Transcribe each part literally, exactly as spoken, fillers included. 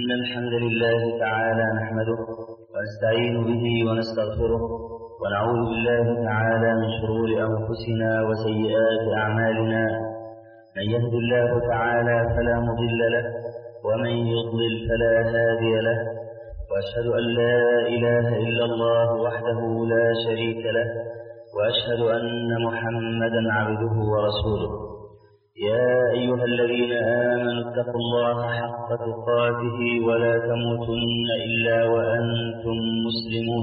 إن الحمد لله تعالى نحمده ونستعين به ونستغفره ونعوذ بالله تعالى من شرور أنفسنا وسيئات أعمالنا. من يهد الله تعالى فلا مضل له ومن يضلل فلا هادي له، وأشهد أن لا إله إلا الله وحده لا شريك له، وأشهد أن محمدا عبده ورسوله. يا أيها الذين آمنوا اتقوا الله حق تقاته ولا تموتن إلا وأنتم مسلمون.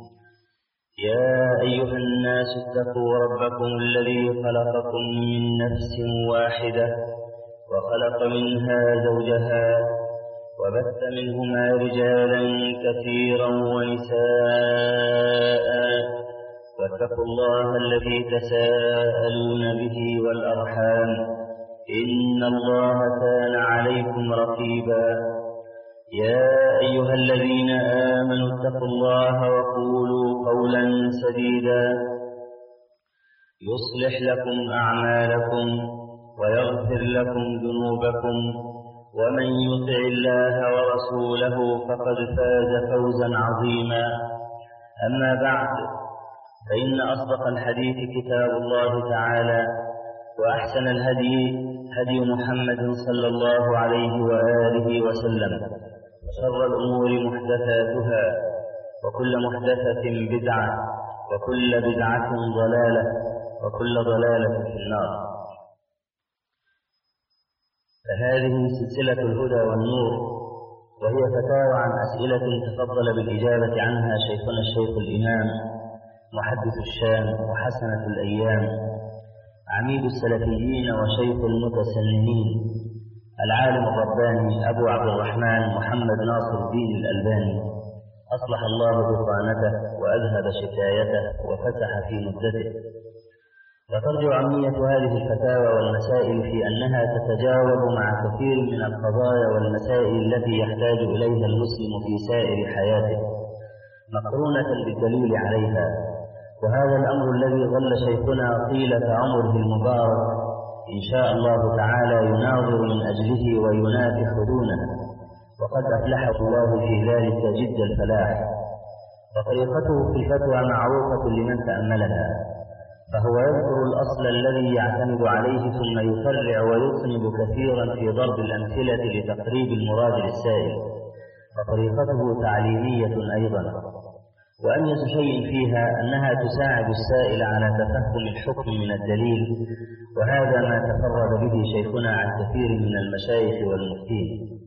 يا أيها الناس اتقوا ربكم الذي خلقكم من نفس واحدة وخلق منها زوجها وبث منهما رجالا كثيرا ونساء، واتقوا الله الذي تساءلون به والأرحام إن الله كان عليكم رقيبا. يا أيها الذين آمنوا اتقوا الله وقولوا قولا سديدا يصلح لكم أعمالكم ويغفر لكم ذنوبكم، ومن يطع الله ورسوله فقد فاز فوزا عظيما. أما بعد، فإن أصدق الحديث كتاب الله تعالى، وأحسن الهدي هدي محمد صلى الله عليه وآله وسلم، وشر الأمور محدثاتها، وكل محدثة بدعة، وكل بدعة ضلالة، وكل ضلالة في النار. فهذه سلسلة الهدى والنور، وهي فتاوى عن أسئلة تفضل بالإجابة عنها شيخنا الشيخ الإمام محدث الشام وحسنة الأيام عميد السلفيين وشيخ المتسننين العالم الرباني أبو عبد الرحمن محمد ناصر الدين الألباني، أصلح الله بطانته وأذهب شكايته وفتح في مدته. وترجع عمية هذه الفتاوى والمسائل في أنها تتجاوب مع كثير من القضايا والمسائل التي يحتاج إليها المسلم في سائر حياته، مقرونة بالدليل عليها. وهذا الأمر الذي ظل شيخنا طيلة عمره المبارك إن شاء الله تعالى يناظر من أجله وينافح دونه، وقد أفلح الله في ذلك جد الفلاح. وطريقته في الفتوى معروفة لمن تأملها، فهو يذكر الأصل الذي يعتمد عليه ثم يفرع ويصنب كثيرا في ضرب الأمثلة لتقريب المراد للسائل. وطريقته تعليمية أيضا، وأنيس شيء فيها أنها تساعد السائل على تفهم الحكم من الدليل، وهذا ما تفرد به شيخنا عن كثير من المشايخ والمفتين.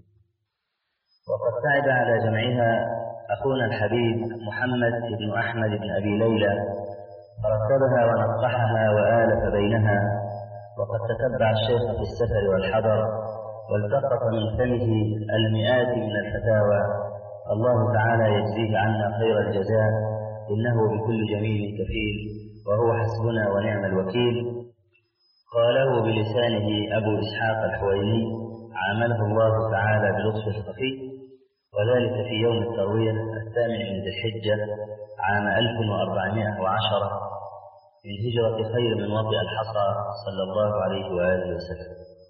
وقد تعب على جمعها أخونا الحبيب محمد بن أحمد بن أبي ليلى، فرتبها ونقحها وآلف بينها، وقد تتبع الشيخ في السفر والحضر والتقط من فمه المئات من الفتاوى. الله تعالى يجزيه عنا خير الجزاء، إنه بكل جميل كفيل، وهو حسبنا ونعم الوكيل. قاله بلسانه أبو إسحاق الحويني، عامله الله تعالى بلطف الخفي، وذلك في يوم التروية الثامن من ذي الحجة عام ألف وأربعمائة وعشرة من هجرة خير من وطئ الحصى صلى الله عليه وآله وسلم.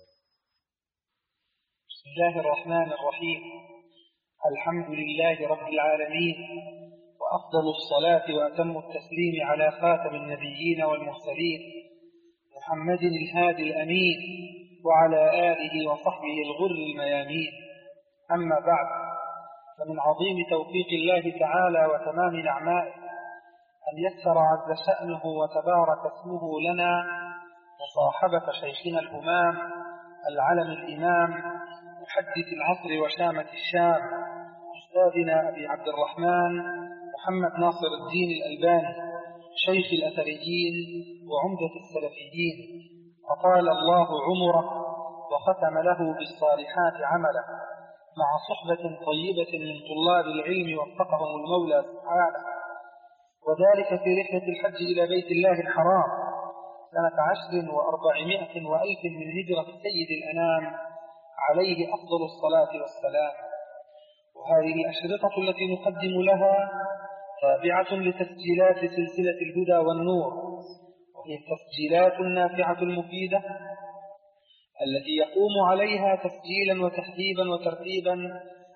بسم الله الرحمن الرحيم. الحمد لله رب العالمين، وأفضل الصلاة وأتم التسليم على خاتم النبيين والمرسلين محمد الهادي الأمين، وعلى آله وصحبه الغر الميامين. أما بعد، فمن عظيم توفيق الله تعالى وتمام نعمائه أن يسر عز شأنه وتبارك اسمه لنا مصاحبة شيخنا الهمام العلم الإمام محدث العصر وشامة الشام، أستاذنا أبي عبد الرحمن محمد ناصر الدين الألباني، شيخ الأثريين وعمدة السلفيين، وقال الله عمره وختم له بالصالحات عمله، مع صحبة طيبة من طلاب العلم وفقهم المولى سبحانه، وذلك في رحلة الحج إلى بيت الله الحرام سنة عشر وأربعمائة وألف من هجرة سيد الأنام عليه أفضل الصلاة والسلام. وهذه الأشرطة التي نقدم لها تابعة لتسجيلات سلسلة الهدى والنور، وهي التسجيلات النافعة المفيدة التي يقوم عليها تسجيلا وتحديبا وترتيبا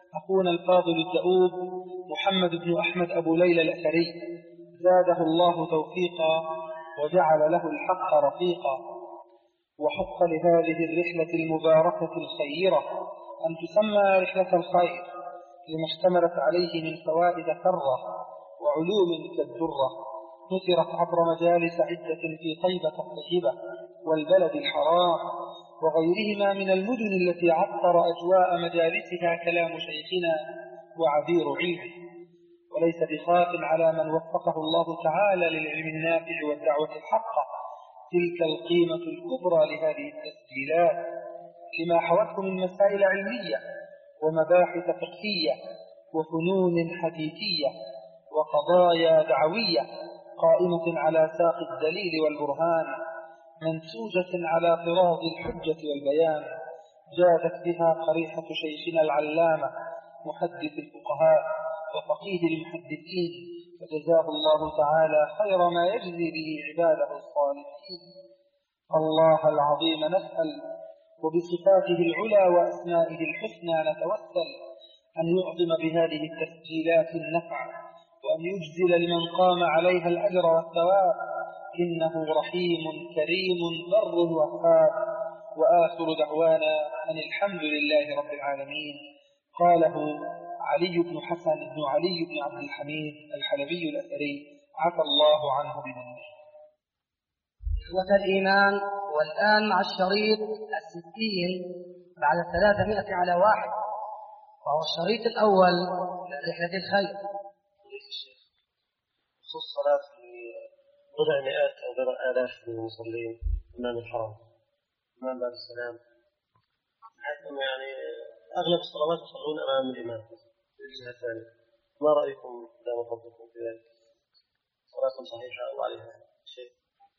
أخونا الفاضل الدؤوب محمد بن أحمد أبو ليلى الأثري، زاده الله توفيقا وجعل له الحق رفيقا. وحق لهذه الرحلة المباركة الخيرة أن تسمى رحلة الخير لما اشتملت عليه من فوائد كرة وعلوم كالدرة، نثرت عبر مجالس عدة في طيبة الطيبة والبلد الحرام وغيرهما من المدن التي عطر أجواء مجالسها كلام شيخنا وعبير علمه. وليس بخاف على من وفقه الله تعالى للعلم النافع والدعوة الحقة تلك القيمة الكبرى لهذه التسجيلات، لما حوته من مسائل علمية ومباحث فقهية وفنون حديثية وقضايا دعوية قائمة على ساق الدليل والبرهان، منسوجة على طراز الحجة والبيان، جادت بها قريحة شيخنا العلامة محدث الفقهاء وفقيه المحدثين، فجزاه الله تعالى خير ما يجزي به عباده الصالحين. الله العظيم نسأل وبصفاته العلى وأسمائه الحسنى نتوسل أن يعظم بهذه التسجيلات النفع، وأن يجزل لمن قام عليها الأجر والثواب، إنه رحيم كريم بر وهاب. وآخر دعوانا أن الحمد لله رب العالمين. قاله علي بن حسن بن علي بن عبد الحميد الحلبي الأثري، عفى الله عنه بمنه. إخوة الإيمان، والآن مع الشريط الستين بعد الثلاثمائة على واحد، وهو الشريط الأول من رحلة الخير. خصوص صلاة بضع مئات أو بضع آلاف من المصلين أمام الحرم أمام باب السلام، حيث يعني أغلب الصلوات يصلون أمام الإمام في الجهة الثانية. ما رأيكم إذا وفقتم في ذلك؟ صلاة صحيحة أو عليها شيء؟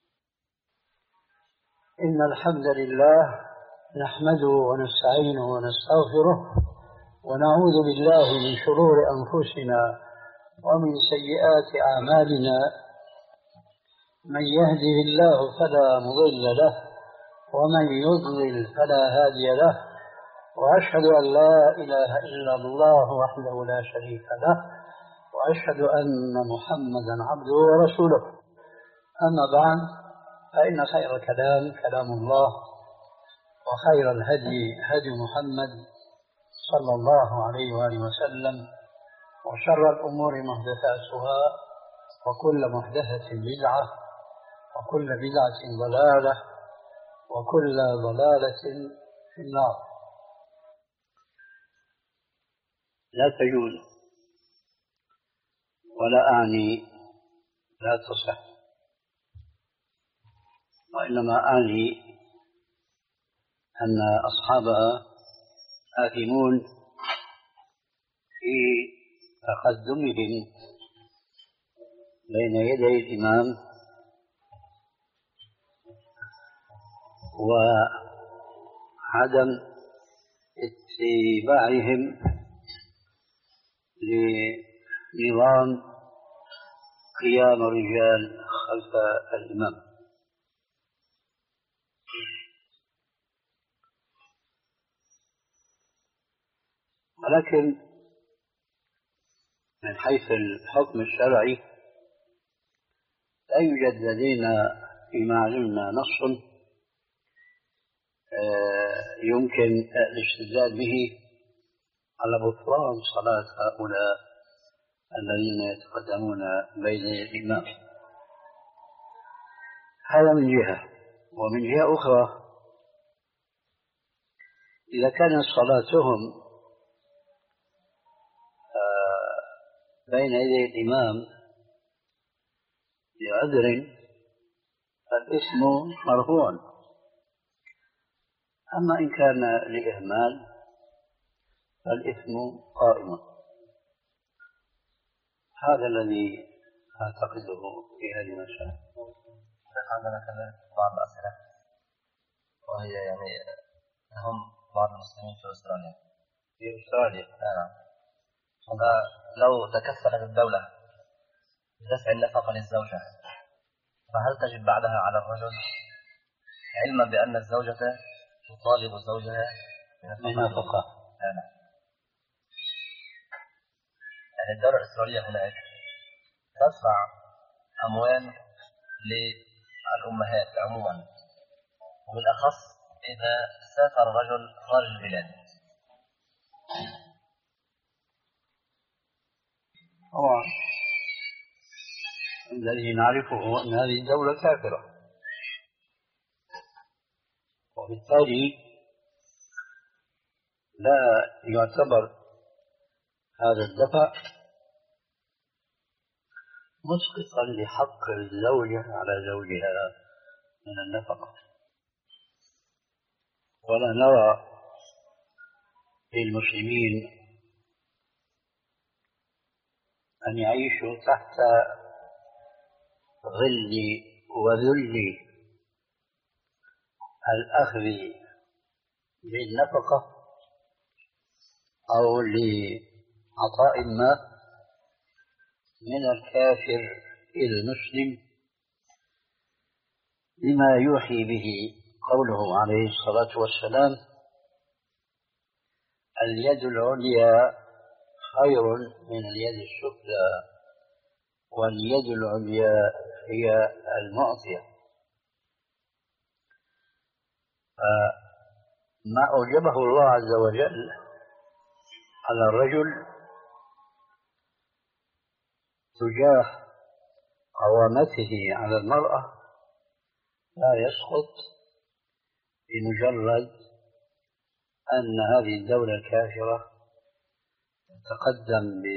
إن الحمد لله نحمده ونستعينه ونستغفره ونعوذ بالله من شرور أنفسنا ومن سيئات أعمالنا، من يهده الله فلا مضل له ومن يضلل فلا هادي له، وأشهد أن لا إله إلا الله وحده لا شريك له، وأشهد أن محمدا عبده ورسوله. أما بعد، فإن خير الكلام كلام الله، وخير الهدي هدي محمد صلى الله عليه وآله وسلم، وشر الأمور محدثاتها، وكل محدثة بدعة، وكل بدعة ضلالة، وكل ضلالة في النار. لا تجوز، ولا أعني لا تصح، وإنما أعني أن أصحابها آثمون في تقدمهم بين يدي الإمام وعدم اتباعهم لنظام قيام الرجال خلف الإمام. ولكن من حيث الحكم الشرعي لا يوجد لدينا فيما علمنا نص يمكن الاستدلال به على بطلان صلاة هؤلاء الذين يتقدمون بين الإمام. هذا من جهة. ومن جهة أخرى، إذا كانت صلاتهم بين يدي الإمام لعذر فالإثم مرفوع، أما إن كان لإهمال فالإثم قائم. هذا الذي أعتقده في هذه المسألة. عندنا كذلك بعض الأسئلة، وهي يعني هم بعض المسلمين في أستراليا. في أستراليا؟ نعم. فلو تكفلت الدولة بدفع النفقة للزوجة، فهل تجب بعدها على الرجل، علما بأن الزوجة تطالب زوجها بنفقة؟ نعم. يعني الدولة الإسرائيلية هناك تدفع أموال للأمهات عموما، وبالأخص إذا سافر رجل خارج البلاد. طبعا الذي نعرفه أن هذه الدولة كافرة، وبالتالي لا يعتبر هذا الدفع مسقطا لحق الزوجة على زوجها من النفقة. ولا نرى للمسلمين أن يعيشوا تحت ظل وذل الأخذ بالنفقة أو لعطاء ما من الكافر إلى المسلم، لما يوحي به قوله عليه الصلاة والسلام: اليد العليا خير من اليد السفلى، واليد العليا هي المعطية. فما أوجبه الله عز وجل على الرجل تجاه قوامته على المرأة لا يسقط بمجرد أن هذه الدولة الكافرة تقدم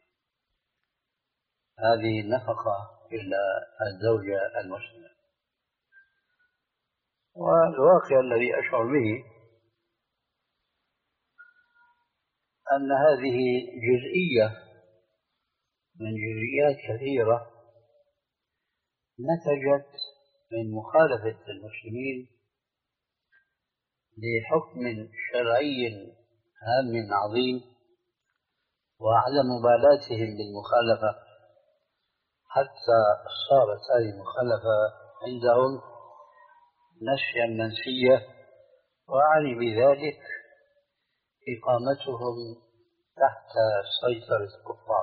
بهذه النفقة إلى الزوجة المسلمة. والواقع الذي أشعر به أن هذه جزئية من جزئيات كثيرة نتجت من مخالفة المسلمين لحكم شرعي هام عظيم، وعدم مبالاتهم بالمخالفة حتى صارت هذه المخالفة عندهم نسيا منسيا، وأعني بذلك إقامتهم تحت سيطرة الكفار،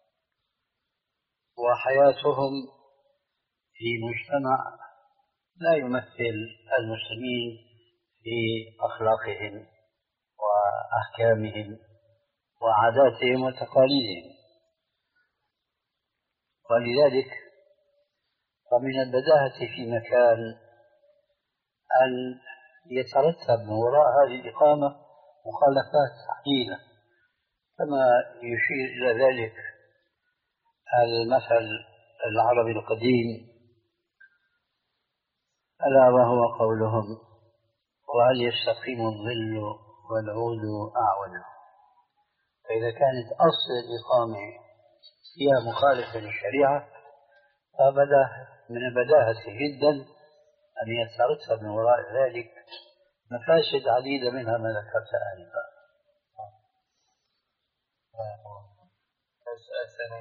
وحياتهم في مجتمع لا يمثل المسلمين في أخلاقهم وأحكامهم وعاداتهم وتقاليدهم. ولذلك فمن البداهة في مكان أن يترتب من وراء هذه الإقامة مخالفات عديدة، كما يشير إلى ذلك المثل العربي القديم: ألا وهو قولهم: وهل يستقيم الظل والعود أعوج. فإذا كانت أصل الإقامة فيها مخالفة للشريعة فبدا من البداهة جدا أن يترتب من وراء ذلك مفاسد عديدة منها ما ذكرت آنفا. السؤال الثاني: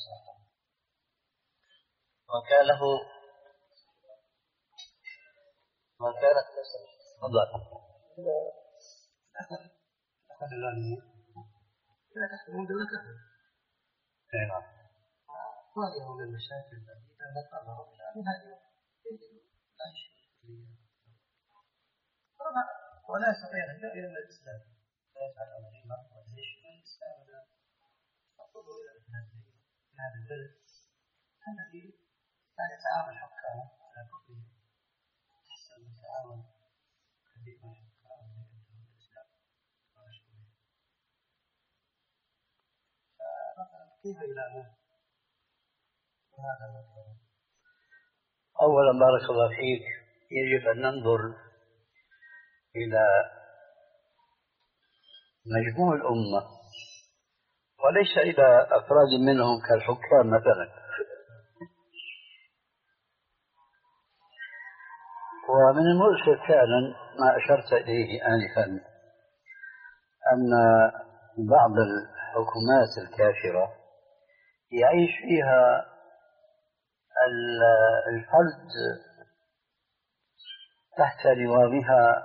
من كان له من كانت تفضل لا تحكمون دولته. نعم. هذه من المشاكل التي ذكرها هذه ولا يستطيع أن يأتي إلى الإسلام، لا يفعل أمرهما ويعيش إلى الإسلام ولا يخطب إلى هذا البلد الذي لا يتعامل حكامه على كفره أحسن من تعامل كثير من الحكام من الإسلام ونشكره. فمثلا كيف يلامون؟ وهذا هو. أولا بارك الله فيك، يجب أن ننظر إلى مجموع الأمة وليس إلى أفراد منهم كالحكام مثلا. ومن المؤسف فعلا ما أشرت إليه آنفا أن بعض الحكومات الكافرة يعيش فيها الفرد تحت نظامها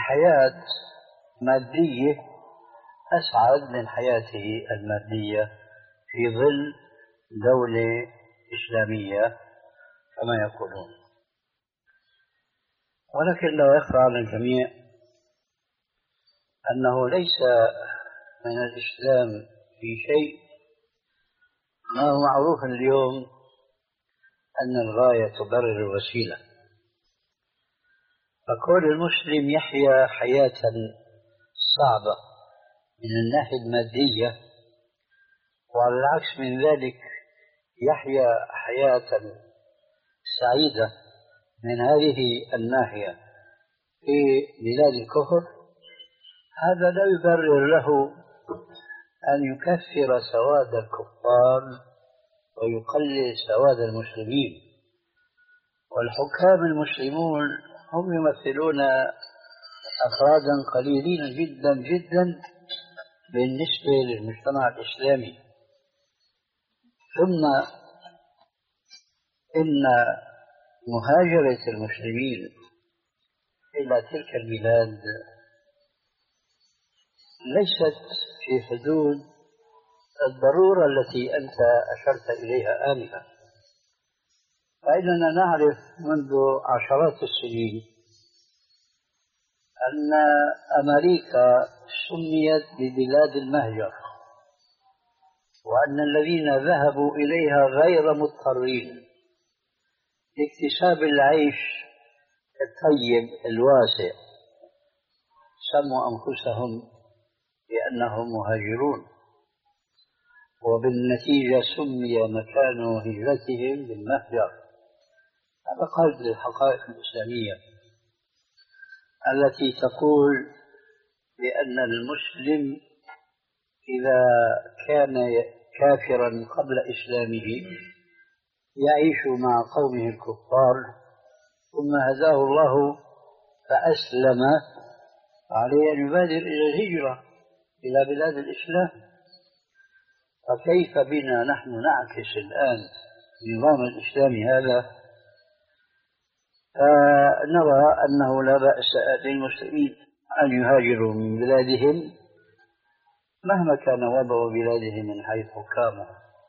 بحياة مادية أسعد من حياته المادية في ظل دولة إسلامية كما يقولون. ولكن لا يخفى على الجميع أنه ليس من الإسلام في شيء ما هو معروف اليوم أن الغاية تبرر الوسيلة. فكون المسلم يحيا حياة صعبة من الناحية المادية، وعلى العكس من ذلك يحيا حياة سعيدة من هذه الناحية في بلاد الكفر، هذا لا يبرر له أن يكفر سواد الكفار ويقلل سواد المسلمين. والحكام المسلمون هم يمثلون أفرادا قليلين جدا جدا بالنسبة للمجتمع الإسلامي. ثم إن مهاجرة المسلمين إلى تلك البلاد ليست في حدود الضرورة التي أنت أشرت إليها آنفا. فإننا نعرف منذ عشرات السنين أن أمريكا سميت ببلاد المهجر، وأن الذين ذهبوا إليها غير مضطرين لاكتساب العيش الطيب الواسع سموا أنفسهم بأنهم مهاجرون، وبالنتيجة سمي مكان هجرتهم بالمهجر. هذا قلب للحقائق الإسلامية التي تقول بأن المسلم إذا كان كافرا قبل إسلامه يعيش مع قومه الكفار، ثم هداه الله فأسلم، عليه أن يبادر إلى الهجرة إلى بلاد الإسلام. فكيف بنا نحن نعكس الآن النظام الإسلامي هذا؟ فنرى أنه لا بأس للمسلمين أن يهاجروا من بلادهم مهما كان وضع بلادهم من حيث حكامه،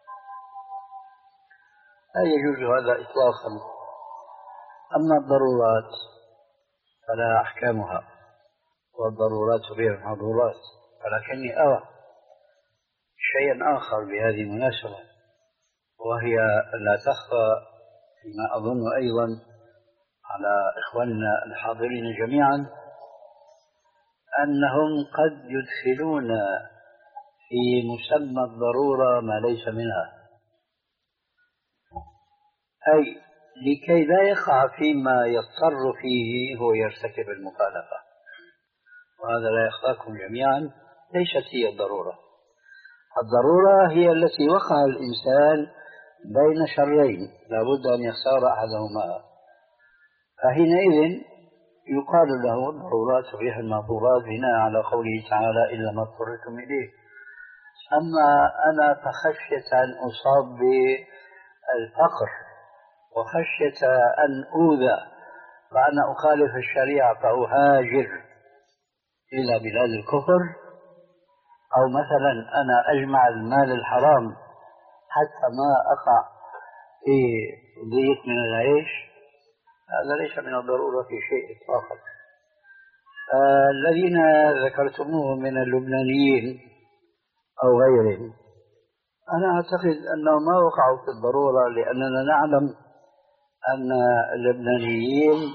لا يجوز هذا إطلاقا. أما الضرورات فلا أحكامها، والضرورات غير المحظورات. ولكني أرى شيئا آخر بهذه المناسبة، وهي لا تخفى فيما أظن أيضا على إخواننا الحاضرين جميعا، أنهم قد يدخلون في مسمى الضرورة ما ليس منها، أي لكي لا يقع فيما يضطر فيه هو يرتكب المخالفة. وهذا لا يخفاكم جميعا ليست هي الضرورة. الضرورة هي التي وقع الإنسان بين شرين لا بد أن يختار أحدهما، فحينئذ يقال له الضرورات تبيح المحظورات بناء على قوله تعالى إلا ما اضطررتم إليه. أما أنا فخشية أن أصاب بالفقر وخشية أن أوذى وأنا أخالف الشريعة فأهاجر إلى بلاد الكفر، أو مثلا أنا أجمع المال الحرام حتى ما أقع في ضيق من العيش، هذا ليس من الضرورة في شيء إطلاقا. الذين ذكرتموهم من اللبنانيين أو غيرهم أنا أعتقد أنهم ما وقعوا في الضرورة، لأننا نعلم أن اللبنانيين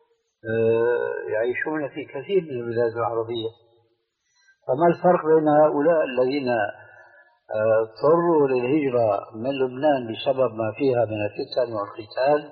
يعيشون في كثير من البلاد العربية. فما الفرق بين هؤلاء الذين اضطروا للهجرة من لبنان بسبب ما فيها من الفتن والقتال،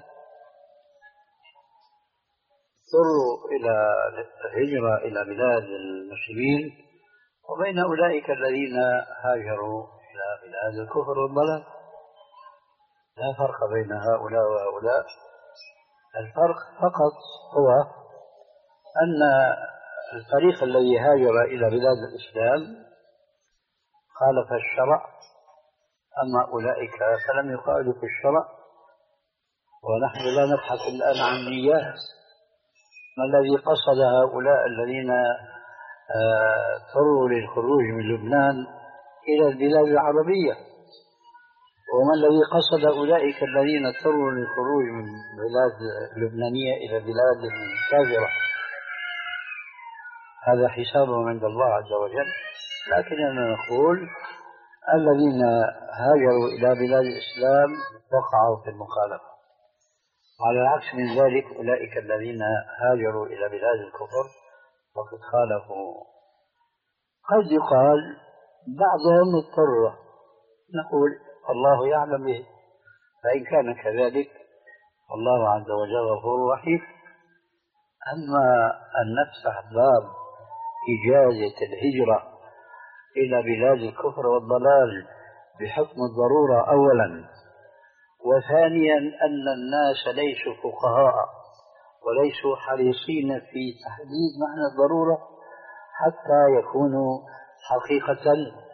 اضطروا إلى الهجرة إلى بلاد المسلمين، وبين أولئك الذين هاجروا إلى بلاد الكفر والضلال؟ لا فرق بين هؤلاء وهؤلاء. الفرق فقط هو أن الفريق الذي هاجر إلى بلاد الإسلام خالف الشرع، أما أولئك فلم يخالفوا الشرع. ونحن لا نبحث الآن عن نيات، ما الذي قصد هؤلاء الذين اضطروا للخروج من لبنان إلى البلاد العربية؟ وما الذي قصد أولئك الذين اضطروا للخروج من بلاد لبنانية إلى بلاد كافرة؟ هذا حسابهم عند الله عز وجل، لكننا نقول الذين هاجروا إلى بلاد الإسلام وقعوا في المخالفة، على العكس من ذلك أولئك الذين هاجروا إلى بلاد الكفر وقد خالفوا. قد يقال بعضهم اضطر، نقول الله يعلم به، فإن كان كذلك الله عز وجل غفور رحيم. أما أن نفتح باب إجازة الهجرة إلى بلاد الكفر والضلال بحكم الضرورة أولا، وثانيا أن الناس ليسوا فقهاء وليسوا حريصين في تحديد معنى الضرورة حتى يكونوا حقيقة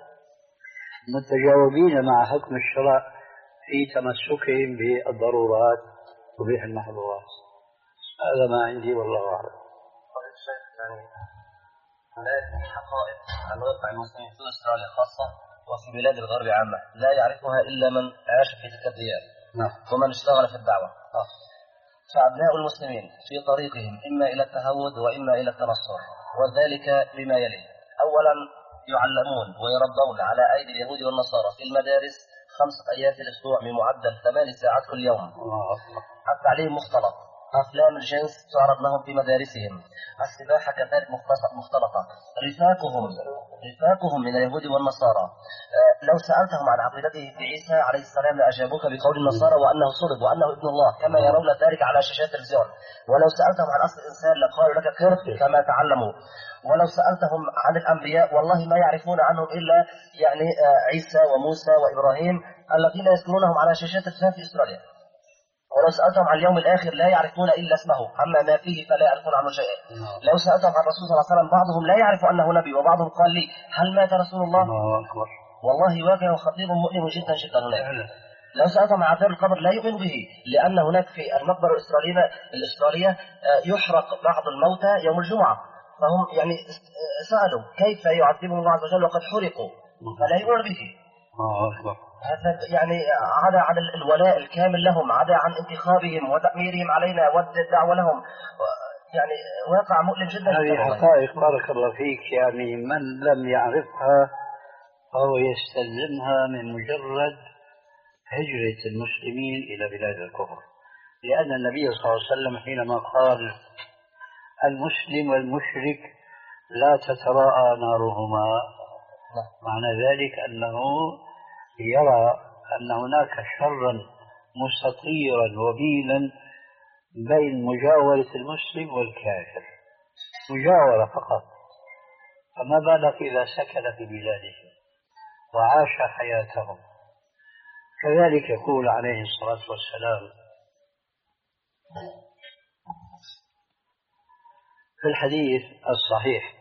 متجاوبين مع حكم الشرع في تمسكهم بالضرورات وبه المحظورات. هذا ما عندي والله أعلم. هناك حقائق عن واقع المسلمين في استراليا خاصة وفي بلاد الغرب عامة لا يعرفها إلا من عاش في تلك الديار ومن اشتغل في الدعوة. فأبناء المسلمين في طريقهم إما إلى التهود وإما إلى التنصر، وذلك بما يلي: أولا يعلمون ويربون على أيدي اليهود والنصارى في المدارس خمسة أيام في الأسبوع بمعدل ثمان ساعات كل يوم. التعليم مختلط، أفلام الجنس تعرض لهم في مدارسهم، السباحة كذلك مختلطة، رفاقهم رفاقهم من اليهود والنصارى. لو سألتهم عن عقيدته في عيسى عليه السلام لأجابوك بقول النصارى وأنه صلب وأنه ابن الله كما يرون ذلك على شاشات التلفزيون. ولو سألتهم عن أصل الإنسان لقالوا لك كرف كما تعلموا. ولو سألتهم عن الأنبياء والله ما يعرفون عنهم إلا يعني عيسى وموسى وإبراهيم الذين يذكرونهم على شاشات التلفزيون في إسرائيل. ولو سألتهم عن اليوم الآخر لا يعرفون إلا اسمه، أما ما فيه فلا يعرفون عنه شيئا. لو سألتهم عن الرسول صلى الله عليه وسلم بعضهم لا يعرف أنه نبي، وبعضهم قال لي هل مات رسول الله؟ والله واقع خطير مؤلم جدا جدا هناك. لو سألتهم عن عذاب القبر لا يؤمن به، لأن هناك في المقبرة الإسرائيلية الإسرائيلية يحرق بعض الموتى يوم الجمعة، فهم يعني سألوا كيف يعذبهم الله عز وجل وقد حرقوا، فلا يؤمن به. هذا يعني عدا عن الولاء الكامل لهم، عدا عن انتخابهم وتأميرهم علينا والدعوة لهم، يعني واقع مؤلم جدا. هذه حقائق بارك الله فيك، يعني من لم يعرفها فهو يستلزمها من مجرد هجرة المسلمين إلى بلاد الكفر، لأن النبي صلى الله عليه وسلم حينما قال المسلم والمشرك لا تتراءى نارهما، معنى ذلك أنه يرى أن هناك شرا مستطيرا وبيلا بين مجاورة المسلم والكافر، مجاورة فقط، فما بالك إذا سكن في بلادهم وعاش حياتهم. كذلك يقول عليه الصلاة والسلام في الحديث الصحيح: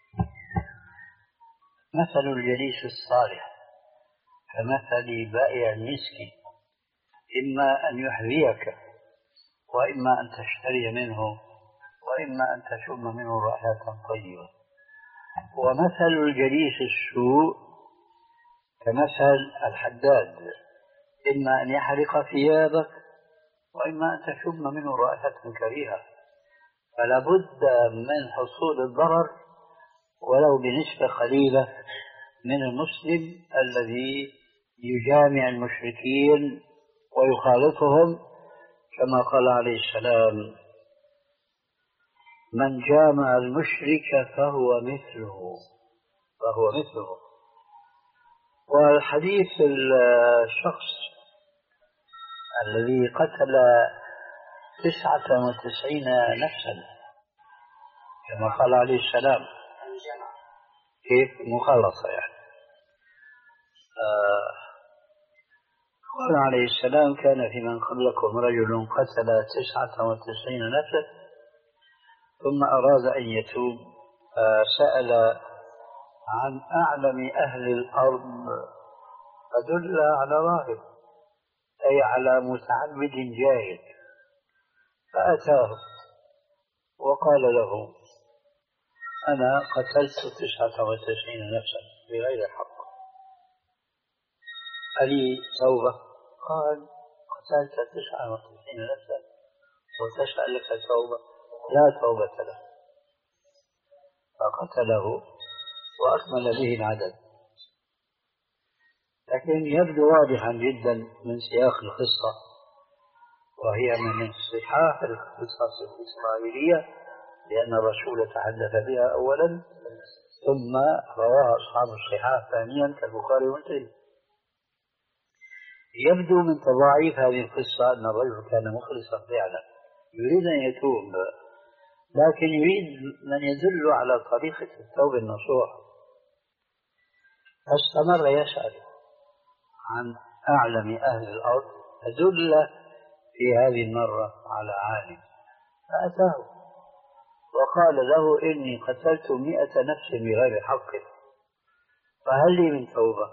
مثل الجليس الصالح كمثل بائع المسك، إما أن يحذيك وإما أن تشتري منه وإما أن تشم منه رائحة طيبة. ومثل الجليس السوء كمثل الحداد، إما أن يحرق ثيابك وإما أن تشم منه رائحة كريهة. فلا بد من حصول الضرر ولو بنسبة قليلة من المسلم الذي يجامع المشركين ويخالطهم، كما قال عليه السلام: من جامع المشرك فهو مثله فهو مثله. والحديث الشخص الذي قتل تسعة وتسعين نفسا كما قال عليه السلام، كيف مخلصة يعني. آه قال عليه السلام: كان في من قبلكم رجل قتل تسعة وتسعين نفسا ثم أراد أن يتوب، فسأل عن أعلم أهل الأرض فدل على راهب، أي على متعبد جاهل، فأتاه وقال له: أنا قتلت تسعة وتسعين نفسا بغير حق. ألي توبة؟ قال قتلت تسعة وتسعين نفسا وتشأ لك توبة؟ لا توبة له. فقتله وأكمل به العدد. لكن يبدو واضحا جدا من سياق القصة، وهي من صحاح القصص الإسرائيلية، لأن الرسول تحدث بها أولا ثم رواها أصحاب الصحاح ثانيا كالبخاري ومسلم. يبدو من تضاعيف هذه القصة أن الرجل كان مخلصا فعلا يريد أن يتوب، لكن يريد من يدل على طريقة التوبة النصوح، فاستمر يسأل عن أعلم أهل الأرض فدل في هذه المرة على عالم فأتاه وقال له إني قتلت مئة نفس بغير حق فهل لي من توبة؟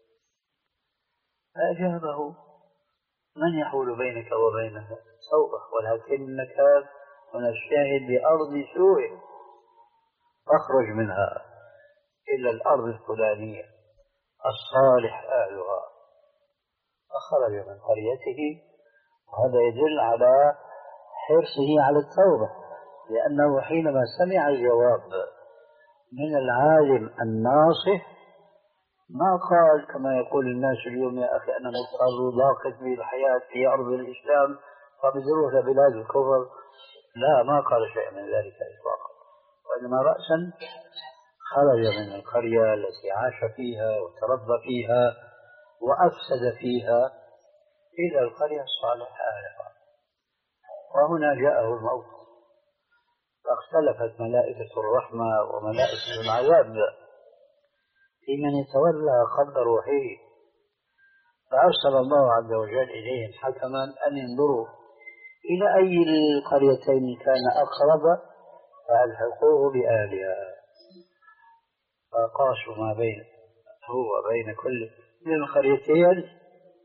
فأجابه من يحول بينك وبينها توبة ولكنك هنا الشاهد بأرض سوء فاخرج منها إلى الأرض الفلانية الصالح أهلها. فخرج من قريته، وهذا يدل على حرصه على التوبة، لأنه حينما سمع الجواب من العالم الناصح ما قال كما يقول الناس اليوم يا أخي أنا مضطر ضاقت بي الحياة في أرض الإسلام فبزروه لبلاد الكفر. لا، ما قال شيء من ذلك إطلاقا، وإنما رأسا خرج من القرية التي عاش فيها وتربى فيها وأفسد فيها إلى القرية الصالحة أهلها. وهنا جاءه الموت فاختلفت ملائكة الرحمة وملائكة العذاب في من يتولى قبض روحه، فأرسل الله عز وجل إليهم حكما أن ينظروا إلى أي القريتين كان أقرب فألحقوه بأهلها، فقاسوا ما بين هو بين كل من القريتين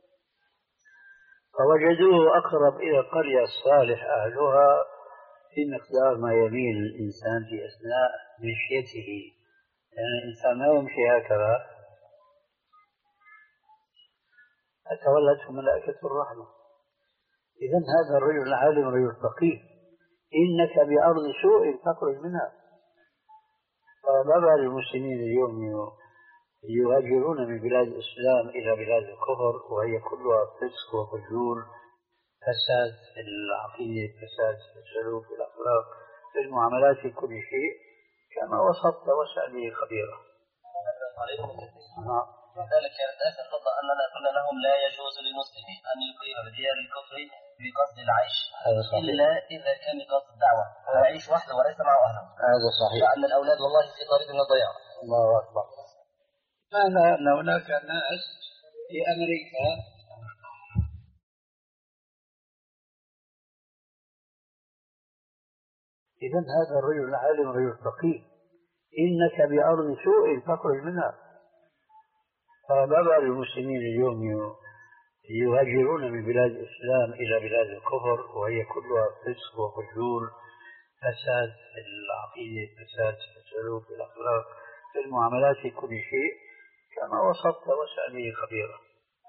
فوجدوه أقرب إلى القرية الصالح أهلها في مقدار ما يميل الإنسان في أثناء مشيته، يعني الإنسان ما يمشي هكذا. فتولته ملائكة الرحمة. إذن هذا الرجل العالم رجل فقيه، إنك بأرض سوء تخرج منها. فما بال المسلمين اليوم يهاجرون من بلاد الإسلام إلى بلاد الكفر وهي كلها فسق وفجور، فساد في العقيدة، فساد في السلوك، في الأخلاق، في المعاملات، في كل شيء كما وصفت وسأل به خبيرا. ذلك يرتاح الخطأ أننا قلنا لهم لا يجوز للمسلم أن يقيم بديار الكفر بقصد العيش إلا إذا كان بقصد الدعوة ويعيش وحده وليس معه أهله. هذا صحيح. لأن الأولاد والله في طريق من الضياع. الله أكبر. معنى أن هناك ناس في أمريكا إذن هذا الرجل العالم رجل فقيه، إنك بأرض سوء فاخرج منها. فما بال المسلمين اليوم يهاجرون من بلاد الإسلام إلى بلاد الكفر وهي كلها فسق وفجور، فساد في العقيدة، فساد في السلوك، في الأخلاق، في المعاملات، في كل شيء كما وصفت وسأل به خبيرا.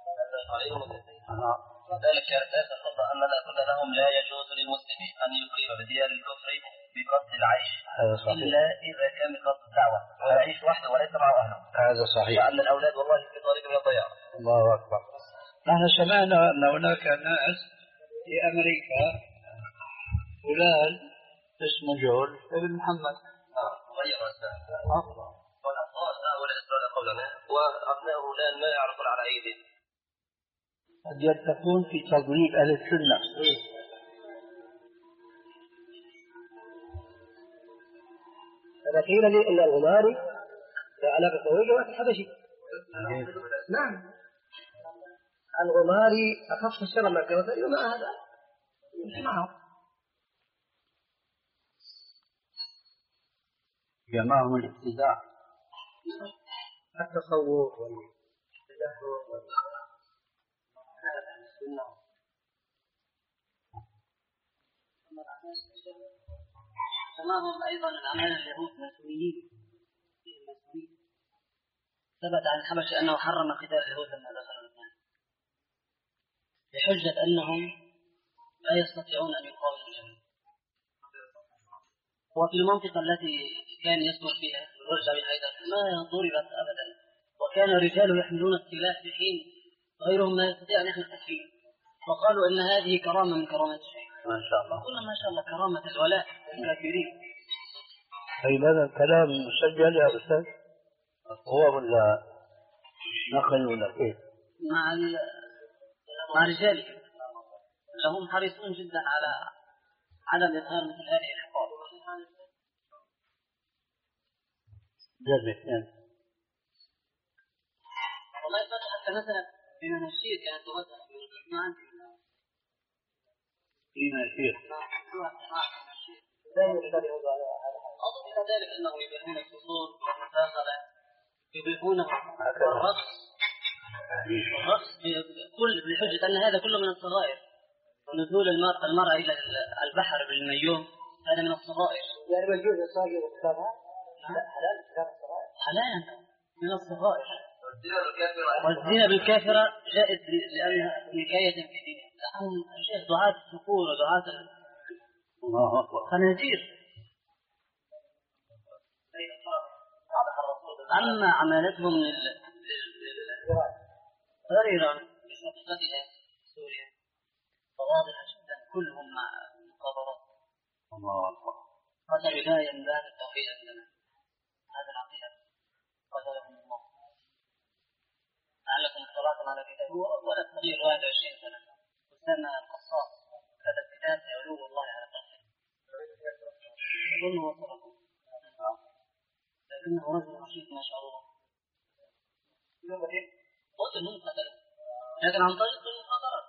ذلك يرتاح الخطأ أننا قلنا لهم لا يجوز للمسلم أن يقيم بديار الكفر بقصد العيش إلا إذا كان بقصد الدعوة ويعيش وحده وليس معه أهله. هذا صحيح. لأن الأولاد والله في طريق من الضياع. الله أكبر. نحن سمعنا أن هناك ناس في أمريكا فلان اسمه جول ابن محمد غير أسماء والأطفال هؤلاء أسماء قولنا وأبناءه الآن ما يعرفون على أيدي قد يتقون في تضليل أهل السنة. هذا قيل لي أن الغماري لا علاقة قوية ولا حبشي. نعم الغماري أخف الشر ما كان يقول ما هذا معه جمعهم الابتداع التصوف والتدهور والسنة. سماهم أيضا الأعمال اليهود مسؤولين ثبت عن الحبشي أنه حرم قتال اليهود لما دخلوا الإسلام. بحجة أنهم لا يستطيعون أن يقاوموا الجبل. وفي المنطقة التي كان يسكن فيها الرجع بن حيدر ما ضربت أبدا، وكان الرجال يحملون السلاح في حين غيرهم لا يستطيع أن يحمل السلاح، فقالوا إن هذه كرامة من كرامات الشيخ. ما شاء الله. قلنا ما شاء الله كرامة الولاء للكافرين. طيب هذا الكلام مسجل يا أستاذ؟ هو ولا نقل ولا كيف؟ مع مع رجالهم لهم حريصون جدا على عدم إظهار مثل هذه الحقائق. جزء اثنين. والله حتى مثلا في مناشير كانت توزع في ما عندي في مناشير. أضف إلى ذلك أنهم يبيحون الفصول والمساخرة، يبيحونه والرقص الرقص بكل بحجة أن هذا كله من الصغائر. نزول المرأة المرأة إلى البحر بالميوم هذا من الصغائر. يعني موجود الصغير والكبار حلال الصغائر حلال من الصغائر. والزنا بالكافرة جائز لأنها نكاية في دينها. نحن الشيخ دعاة الصقور ودعاة الخنازير. أما عمالتهم غريرا بشقيقتها سوريا فواضحة جدا كلهم مع المخابرات. قتلوا لا ينبات التوحيد عندنا هذا العقيدة قتلهم الله. لعلكم اطلعتم على كتاب ولا تغير واحد وعشرين سنة وسمى القصاص هذا الكتاب يعلو الله على قتله أظنه وصله، لكنه رجل رشيد ما شاء الله. قتل من قتله لكن عن طريق المخابرات.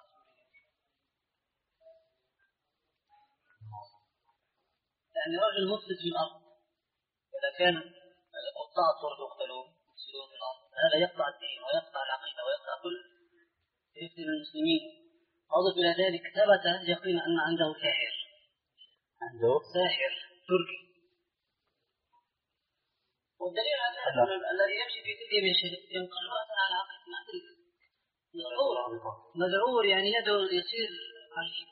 يعني رجل مفسد في الأرض إذا كان قطاع الطرق يقتلون يفسدون في الأرض هذا يقطع الدين ويقطع العقيدة ويقطع كل يفتن المسلمين. أضف إلى ذلك ثبت يقينا أن عنده ساحر عنده ساحر تركي، والدليل على ذلك الذي يمشي في كل من شرك ينقل رأسا على عقيدة ما أدري مذعور مذعور يعني يده يصير عجيب.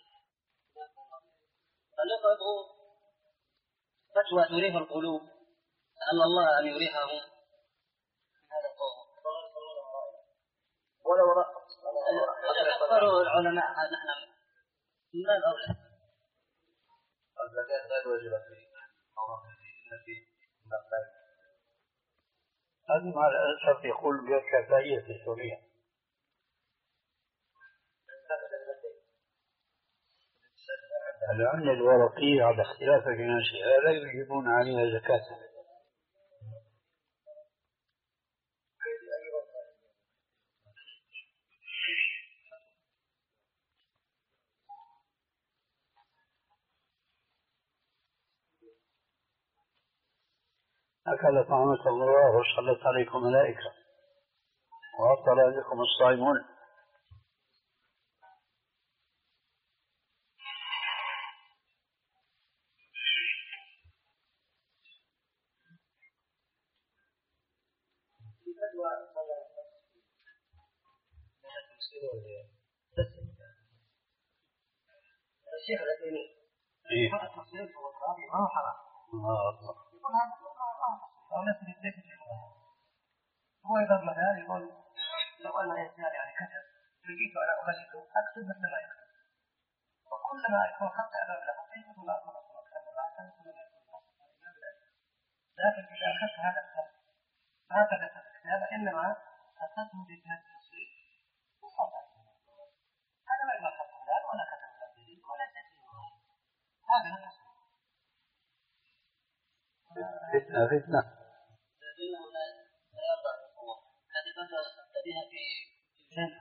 فلقد فتوى تريح القلوب أن الله أن يريحهم من هذا القوم. ولو أكثر العلماء نحن من باب أولى. الزكاة غير واجبة في في هذا مع الأسف يقول بالكفاية في سوريا. العملة الورقية على اختلاف جنسها لا يجبون عليها زكاة. أكل طعامة الله وصلت عليكم ملائكة وأفطر عليكم الصائمون. الشيخ الأثيمي إيه هذا التصوير في الغرب ما هو حرام. الله يقول هذا أو نفس الذكر هو يضرب مثال يقول لو أن الإنسان يعني كتب لقيت أنا أغسله أكتب مثل ما يكتب وكلما يكون خط أمام له قيمة ولا أخلص لكن إذا أخذت هذا الخط ما كتبت الكتابة إنما أخذته بجهة التصوير وخطأ هذا ما يبقى خط فلان ولا كتب فلان ولا تسليم هذا التصوير فتنة فتنة. لكنه لا يرضى بالقوة هذه فترة تبتديها في الجامعة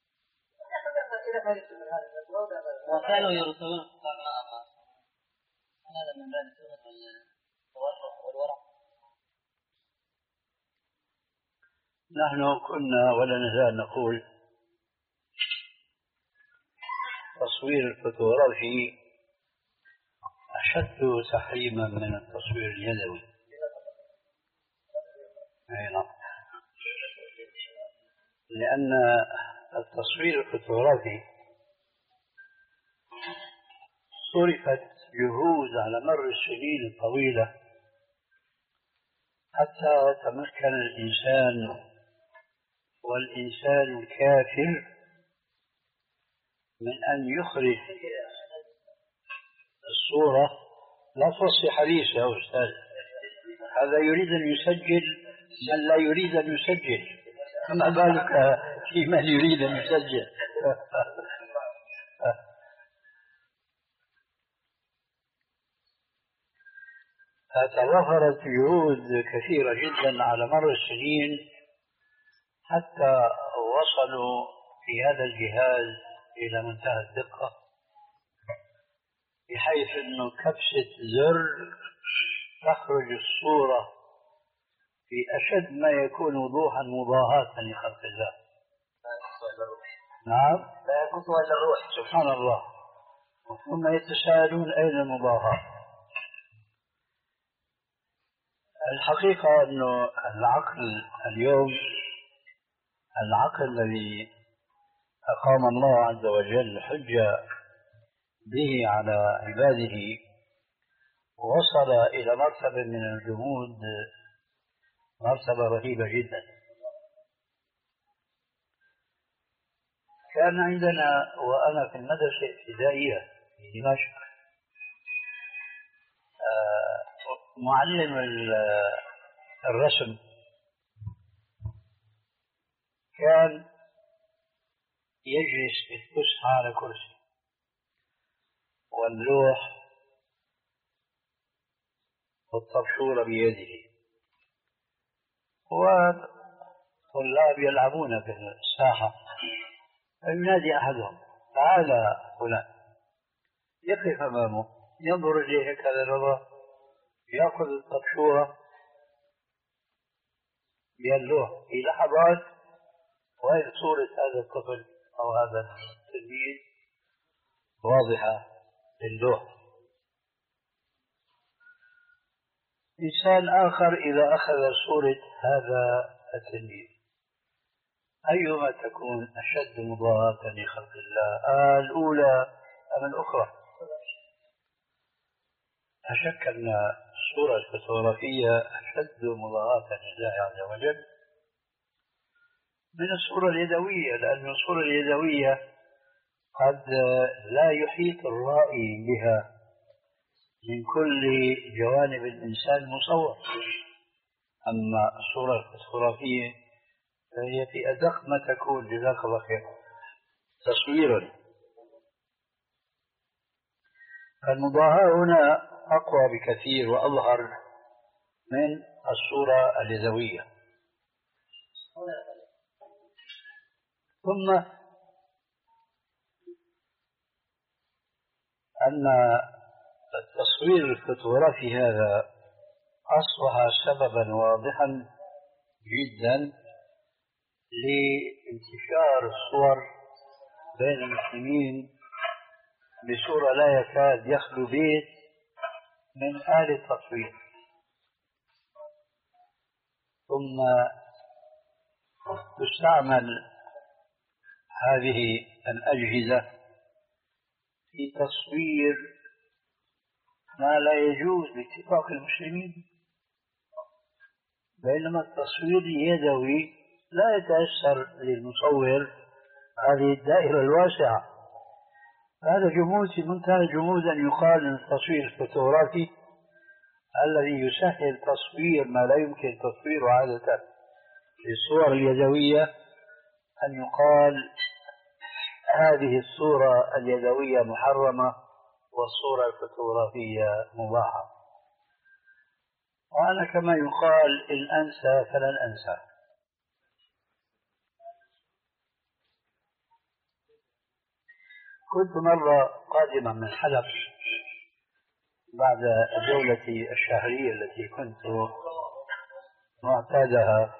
وكانوا يرسلون الطعماء هذا من باب التوبة والتورع والورع. نحن كنا ولا نزال نقول تصوير الفوتوغرافي أشد تحريما من التصوير اليدوي. نعم. لأن التصوير الفوتوغرافي صرفت جهود على مر السنين الطويلة حتى تمكن الإنسان والإنسان الكافر من أن يخرج الصورة. لا توصي حديث يا أستاذ، هذا يريد أن يسجل من لا يريد أن يسجل، فما بالك في من يريد أن يسجل. فتوفرت جهود كثيرة جدا على مر السنين حتى وصلوا في هذا الجهاز إلى منتهى الدقة، بحيث أنه كبسة زر تخرج الصورة في أشد ما يكون وضوحا مضاهاة لخلق الله. نعم، لا يكون إلا الروح. سبحان الله. ثم يتساءلون أين المضاهاة. الحقيقة أنه العقل اليوم، العقل الذي أقام الله عز وجل حجة به على عباده وصل إلى مرتبة من الجمود، مرتبة رهيبة جدا. كان عندنا وأنا في المدرسة الابتدائية في دمشق معلم الرسم كان يجلس في الفسحة على كرسي واللوح والطبشورة بيده، وطلاب يلعبون في الساحة، فينادي أحدهم تعال فلان، يقف أمامه ينظر إليه هكذا نظرة، يأخذ الطبشورة باللوح في لحظات وهي صورة هذا الطفل أو هذا التلميذ واضحة للوح. إنسان آخر إذا أخذ صورة هذا التلميذ أيما تكون أشد مضاهاة لخلق الله، آه الأولى أم الأخرى؟ لا شك أن الصورة الفوتوغرافية أشد مضاهاة لله عز وجل من الصورة اليدوية، لأن الصورة اليدوية قد لا يحيط الرائي بها من كل جوانب الإنسان مصور. أما الصورة الفوتوغرافية فهي في أدق ما تكون، جزاك الله خير، تصويرا. المضاهاة هنا أقوى بكثير وأظهر من الصورة اليدوية. ثم أن التصوير الفوتوغرافي هذا أصبح سببا واضحا جدا لانتشار الصور بين المسلمين بصورة لا يكاد يخلو بيت من آلة التصوير. ثم تستعمل هذه الأجهزة في تصوير ما لا يجوز باتفاق المسلمين، بينما التصوير اليدوي لا يتأثر للمصور هذه الدائرة الواسعة. هذا جمود في منتهى الجمود أن يقال أن التصوير الفوتوغرافي الذي يسهل تصوير ما لا يمكن تصويره عادة في الصور اليدوية، أن يقال هذه الصورة اليدوية محرمة والصورة الفوتوغرافية مباحة. وأنا كما يقال إن أنسى فلن أنسى. كنت مرة قادما من حلب بعد جولتي الشهرية التي كنت معتادها،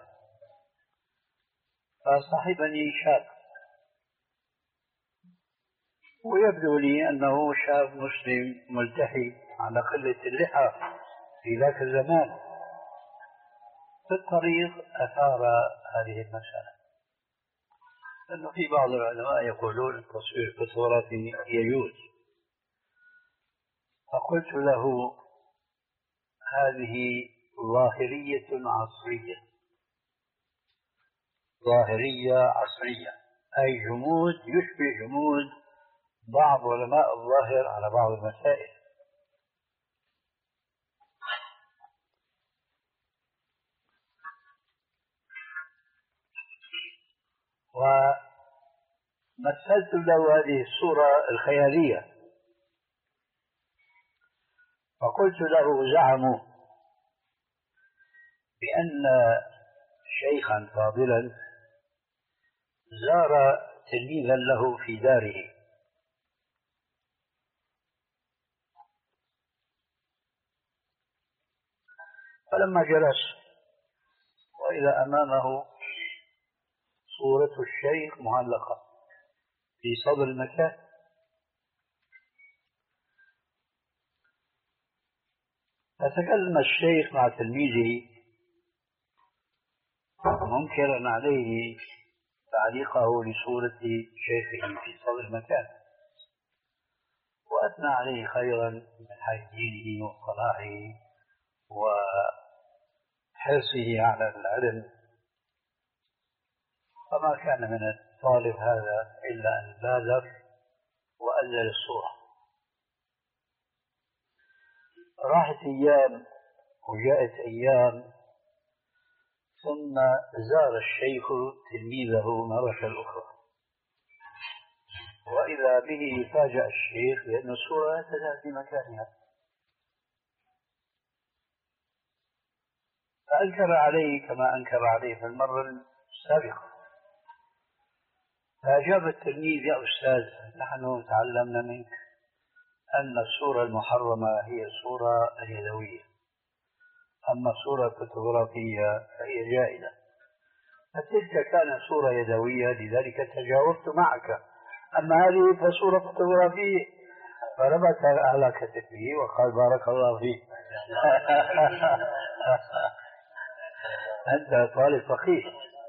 فصاحبني شاب ويبدو لي أنه شاب مسلم ملتحي على قلة اللحى في ذاك الزمان. في الطريق أثار هذه المسألة، أنه في بعض العلماء يقولون التصوير الفوتوغرافي يجوز، فقلت له هذه ظاهرية عصرية، ظاهرية عصرية، أي جمود يشبه جمود بعض علماء الظاهر على بعض المسائل. ومثلت له هذه الصورة الخيالية، فقلت له زعموا بأن شيخا فاضلا زار تلميذا له في داره، فلما جلس وإذا أمامه صورة الشيخ معلقة في صدر المكان، فتكلم الشيخ مع تلميذه منكرا عليه تعليقه لصورة شيخه في صدر المكان، وأثنى عليه خيرا من حيث دينه وصلاحه وحرصه على العلم. فما كان من الطالب هذا إلا أن بادر وأزل الصورة. راحت أيام وجاءت أيام، ثم زار الشيخ تلميذه مرة أخرى، وإذا به فاجأ الشيخ لأن الصورة لا تزال في مكانها، فأنكر عليه كما أنكر عليه في المرة السابقة. فأجاب التلميذ: يا أستاذ، نحن تعلمنا منك أن الصورة المحرمة هي الصورة اليدوية، أما الصورة الفوتوغرافية فهي جائزة، فتلك كانت صورة يدوية لذلك تجاوبت معك، أما هذه فصورة فوتوغرافية. فربط على كتفه وقال: بارك الله فيك. أنت طالب فقيه،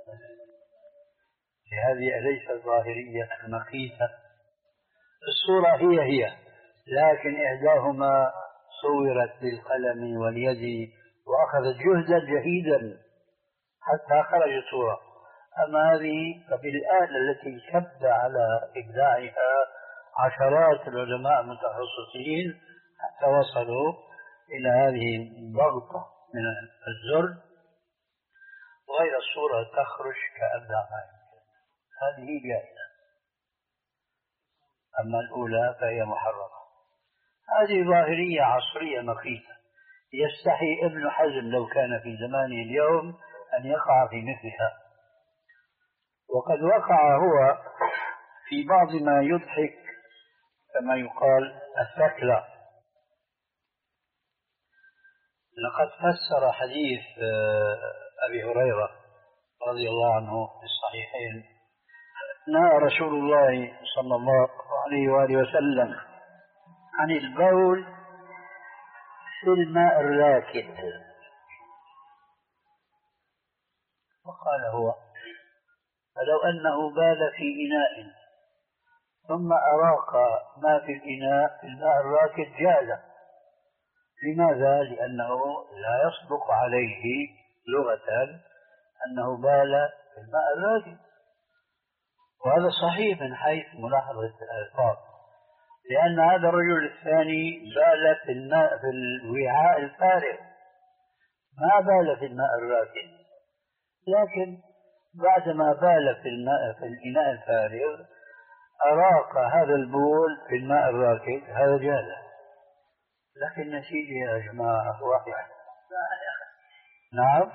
هذه أليست ظاهرية مخيفة؟ الصورة هي هي، لكن إحداهما صورت بالقلم واليد وأخذت جهدا جهيدا حتى خرجت صورة، أما هذه فبالآلة التي شد على إبداعها عشرات العلماء المتخصصين حتى وصلوا إلى هذه الضغطة من الزر، وغير الصورة تخرج كأنها ما يمكن. هذه جائزة، أما الأولى فهي محرمة. هذه ظاهرية عصرية مخيفة، يستحي ابن حزم لو كان في زمانه اليوم أن يقع في مثلها، وقد وقع هو في بعض ما يضحك كما يقال الثكلى. لقد فسر حديث أبي هريرة رضي الله عنه في الصحيحين: نهى رسول الله صلى الله عليه وآله وسلم عن البول في الماء الراكد، وقال هو: فلو أنه بال في إناء ثم أراق ما في الإناء في الماء الراكد جاز. لماذا؟ لأنه لا يصدق عليه لغة أنه بال في الماء الراكد، وهذا صحيح من حيث ملاحظة الألفاظ، لأن هذا الرجل الثاني بال في الماء في الوعاء الفارغ، ما بال في الماء الراكد، لكن بعدما بال في الماء في الإناء الفارغ أراق هذا البول في الماء الراكد، هذا جاز. لكن النتيجة يا جماعة واحدة. نعم،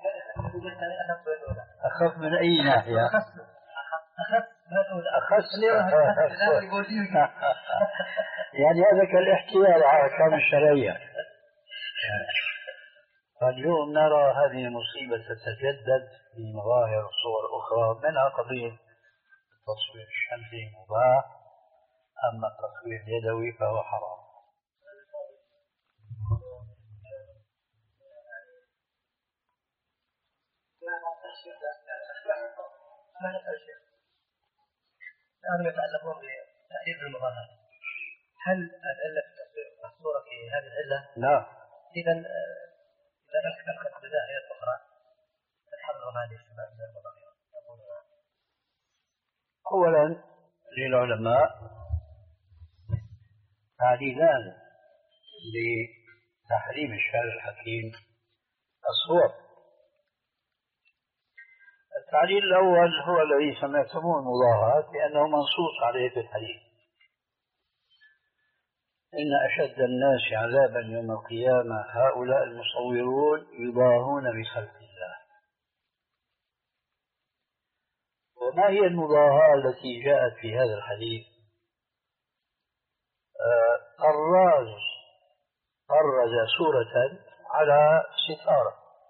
أخف من أي ناحية؟ أخف يعني هذا كالاحتيال على الأحكام الشرعية. فاليوم نرى هذه المصيبة تتجدد في مظاهر وصور أخرى، منها قضية التصوير الشمسي مباح، أما التصوير اليدوي فهو حرام. كانوا يتعلقون بتأثير المظاهر، هل أدلة التصوير الصورة في هذه العلة؟ لا. إذا إذا ألحقت بداعية أخرى تتحرر هذه الشباب من المظاهر. أولا للعلماء تعليلان لتحريم الشارع الحكيم الصور. التعليل الأول هو الذي سمعتموه المضاهاة لأنه منصوص عليه في الحديث: إن أشد الناس عذابا يوم القيامة هؤلاء المصورون يضاهون بخلق الله. وما هي المضاهاة التي جاءت في هذا الحديث؟ طراز طرز صورة على ستارة،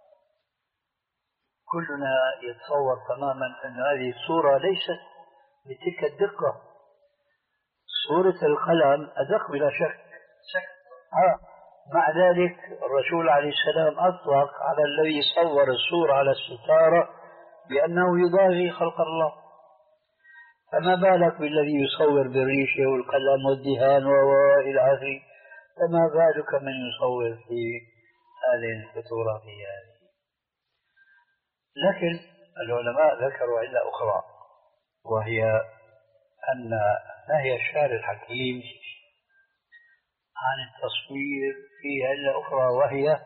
كلنا يتصور تماما أن هذه الصورة ليست بتلك الدقة. صورة القلم أدق بلا شك. شك. آه. مع ذلك الرسول عليه السلام أطلق على الذي صور الصورة على الستارة بأنه يضاهي خلق الله، فما بالك بالذي يصور بالريشة والقلم والدهان وإلى آخره، فما بالك من يصور في هذه الفطورة في هذه. لكن العلماء ذكروا علة أخرى، وهي أن نهي الشارع الحكيم عن التصوير في علة أخرى، وهي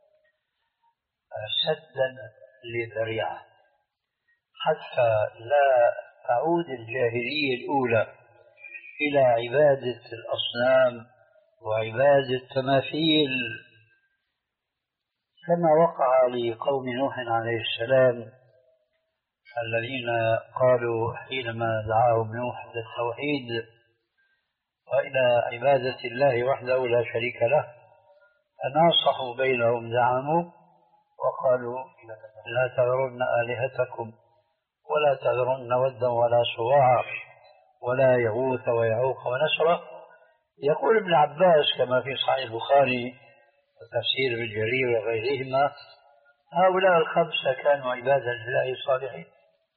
سدا للذريعة حتى لا تعود الجاهلية الأولى إلى عبادة الأصنام وعبادة التماثيل كما وقع لقوم نوح عليه السلام الذين قالوا حينما دعاهم نوح للتوحيد وإلى عبادة الله وحده لا شريك له، فناصحوا بينهم زعموا وقالوا لا تذرن آلهتكم ولا تذرن ودا ولا سواعا ولا يغوث ويعوق ونسرا. يقول ابن عباس كما في صحيح البخاري وتفسير ابن جرير وغيرهما: هؤلاء الخمسة كانوا عبادا لله صالحين،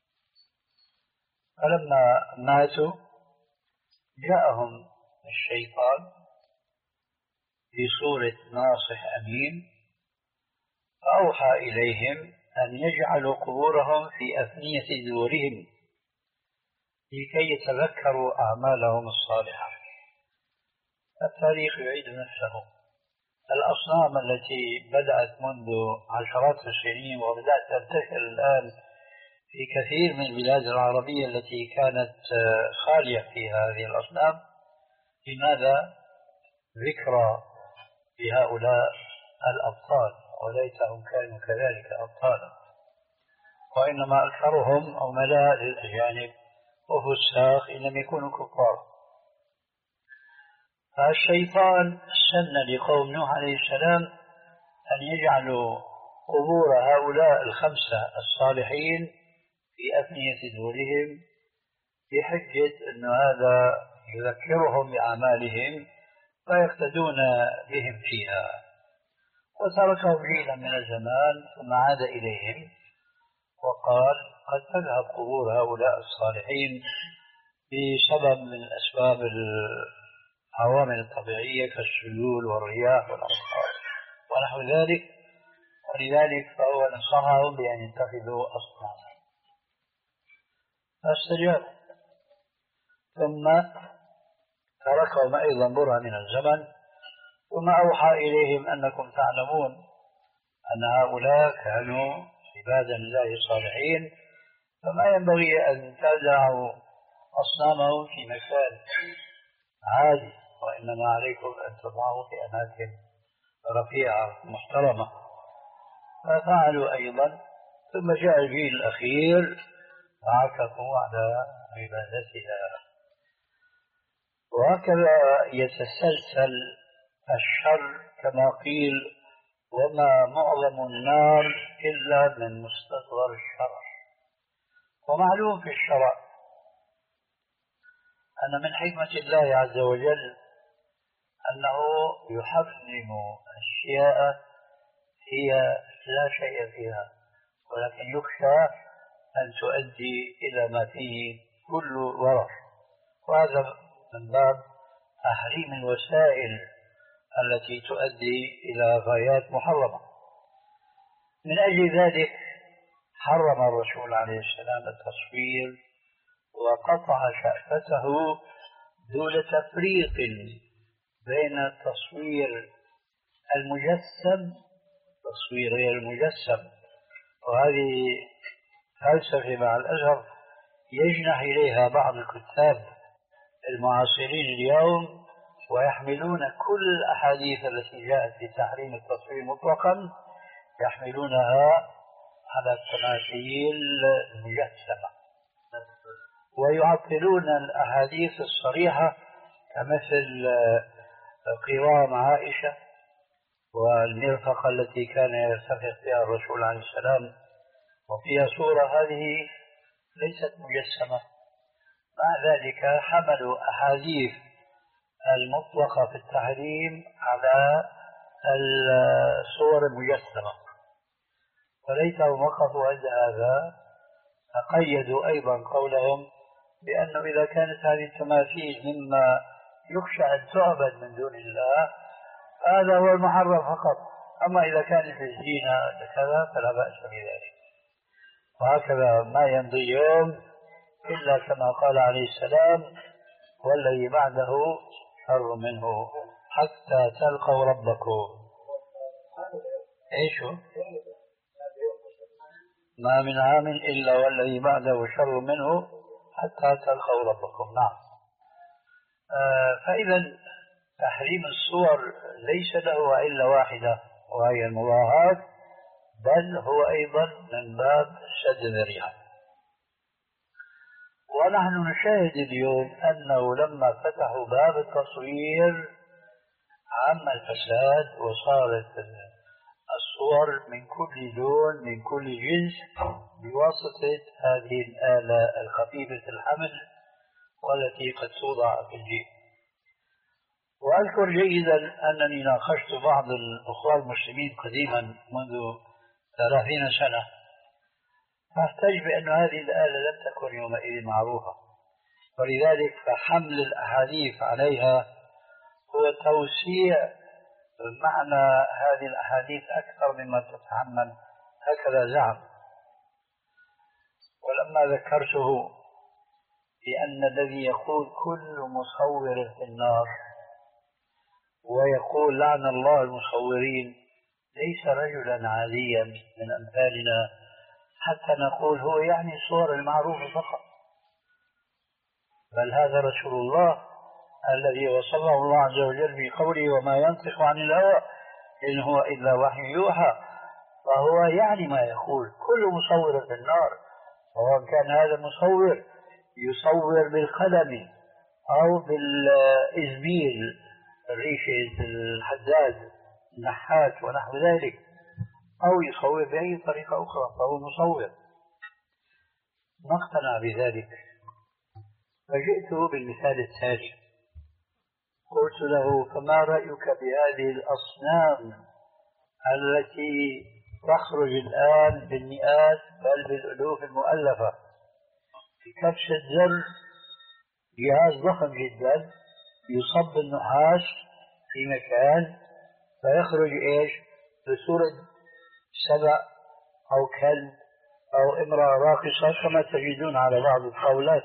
فلما ماتوا جاءهم الشيطان في صورة ناصح أمين فأوحى إليهم أن يجعلوا قبورهم في أفنية دورهم لكي يتذكروا أعمالهم الصالحة. التاريخ يعيد نفسه. الأصنام التي بدأت منذ عشرات السنين وبدأت تنتشر الآن في كثير من البلاد العربية التي كانت خالية فيها هذه الأصنام، لماذا؟ ذكرى لهؤلاء الأبطال، وليتهم كانوا كذلك أبطالا، وإنما أكثرهم عملاء للأجانب وفساق إن لم يكونوا كفار. فالشيطان سن لقوم نوح عليه السلام أن يجعلوا قبور هؤلاء الخمسة الصالحين في أفنية دورهم بحجة أن هذا يذكرهم بأعمالهم فيقتدون بهم فيها، وتركهم جيلا من الزمان ثم عاد إليهم وقال قد تذهب قبور هؤلاء الصالحين بسبب من أسباب العوامل الطبيعية كالسيول والرياح والأمطار ونحو ذلك، ولذلك فهو نصحهم بأن يتخذوا أصناما فاستجابوا، ثم تركهم أيضا برهة من الزمن، ثم أوحى إليهم أنكم تعلمون أن هؤلاء كانوا عبادا لله صالحين، فما ينبغي أن تدعوا أصنامهم في مكان عالي، وإنما عليكم أن تضعوا في أماكن رفيعة محترمة. ففعلوا أيضا، ثم جاء الجيل الأخير فعكفوا على عبادتها. وهكذا يتسلسل الشر كما قيل: وما معظم النار إلا من مستصغر الشرع. ومعلوم في الشرع أن من حكمة الله عز وجل أنه يحرم أشياء هي لا شيء فيها، ولكن يخشى أن تؤدي إلى ما فيه كل ضرر، وهذا من باب تحريم الوسائل التي تؤدي إلى غايات محرمة. من أجل ذلك حرم الرسول عليه السلام التصوير وقطع شأفته دون تفريق بين التصوير المجسم والتصوير غير المجسم. وهذه فلسفة مع الأسف يجنح إليها بعض الكتاب المعاصرين اليوم، ويحملون كل الأحاديث التي جاءت في تحريم التصوير مطلقا يحملونها على التماثيل المجسمة، ويعطلون الأحاديث الصريحة كمثل قوام عائشة والمرفقة التي كان يرتفق فيها الرسول عليه السلام وفيها صورة هذه ليست مجسمة. مع ذلك حملوا أحاديث المطلقة في التحريم على الصور المجسمة، وليتهم وقفوا عند هذا فقيدوا أيضا قولهم بأنه إذا كانت هذه التماثيل مما يخشى أن تعبد من دون الله هذا هو المحرم فقط، أما إذا كانت الزينة كذا فلا بأس بذلك. وهكذا ما يمضي يوم إلا كما قال عليه السلام والذي بعده شر منه حتى تلقوا ربكم. إيش هو؟ ما من عام إلا والذي بعده شر منه حتى تلقوا ربكم. نعم. آه فإذا تحريم الصور ليس له علة واحدة وهي المضاهاة، بل هو أيضا من باب سد الذريعة. ونحن نشاهد اليوم أنه لما فتحوا باب التصوير عم الفساد وصارت الصور من كل لون من كل جنس بواسطة هذه الآلة الخفيفة الحمل والتي قد توضع في الجيب. وأذكر جيدا أنني ناقشت بعض الأخوة المسلمين قديما منذ ثلاثين سنة، فاحتج بأن هذه الآلة لم تكن يومئذ معروفة، ولذلك فحمل الأحاديث عليها هو توسيع معنى هذه الأحاديث أكثر مما تتحمل، هكذا زعم. ولما ذكرته بأن الذي يقول كل مصور في النار ويقول لعن الله المصورين ليس رجلا عاديا من أمثالنا حتى نقول هو يعني الصور المعروفة فقط، بل هذا رسول الله الذي وصفه الله عز وجل بقوله وما ينطق عن الهوى إن هو إلا وحي يوحى، فهو يعني ما يقول كل مصور في النار، سواء كان هذا المصور يصور بالقلم أو بالإزميل ريشة الحداد النحات ونحو ذلك، أو يصور بأي طريقة أخرى فهو مصور. ما اقتنع بذلك، فجئته بالمثال التالي، قلت له فما رأيك بهذه الأصنام التي تخرج الآن بالمئات بل بالألوف المؤلفة في كبسة زر، جهاز ضخم جدا يصب النحاس في مكان فيخرج إيش بصورة سبع أو كلب أو امرأة راقصة كما تجدون على بعض الطاولات.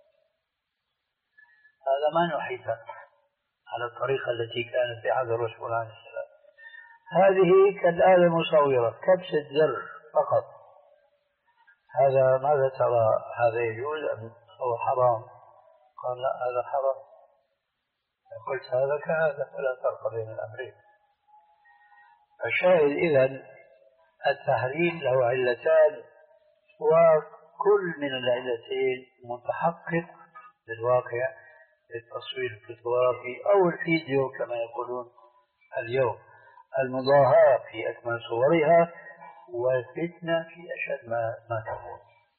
هذا ما نحيط على الطريقة التي كانت في عهد الرسول عليه السلام. هذه كالآلة المصورة كبسة زر فقط. هذا ماذا ترى؟ هذا يجوز أم هو حرام؟ قال لا هذا حرام. قلت هذا كهذا فلا فرق بين الأمرين. الشاهد إذن التحريم له علتان، وكل من العلتين متحقق بالواقع للتصوير الفوتوغرافي أو الفيديو كما يقولون اليوم، المضاهاة في أكمل صورها والفتنة في أشد ما, ما تكون.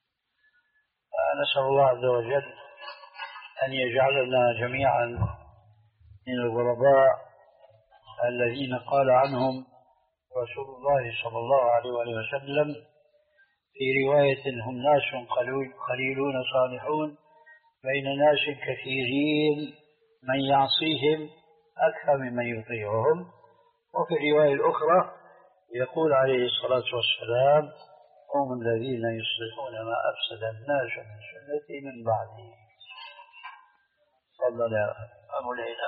نسأل الله عز وجل أن يجعلنا جميعا من الغرباء الذين قال عنهم رسول الله صلى الله عليه وسلم في رواية هم ناس قليلون صالحون بين ناس كثيرين من يعصيهم أكثر ممن يطيعهم. وفي الرواية الأخرى يقول عليه الصلاة والسلام: هم الذين يصلحون ما أفسد الناس من سنتي من بعدي. تفضل يا أبو ليلى.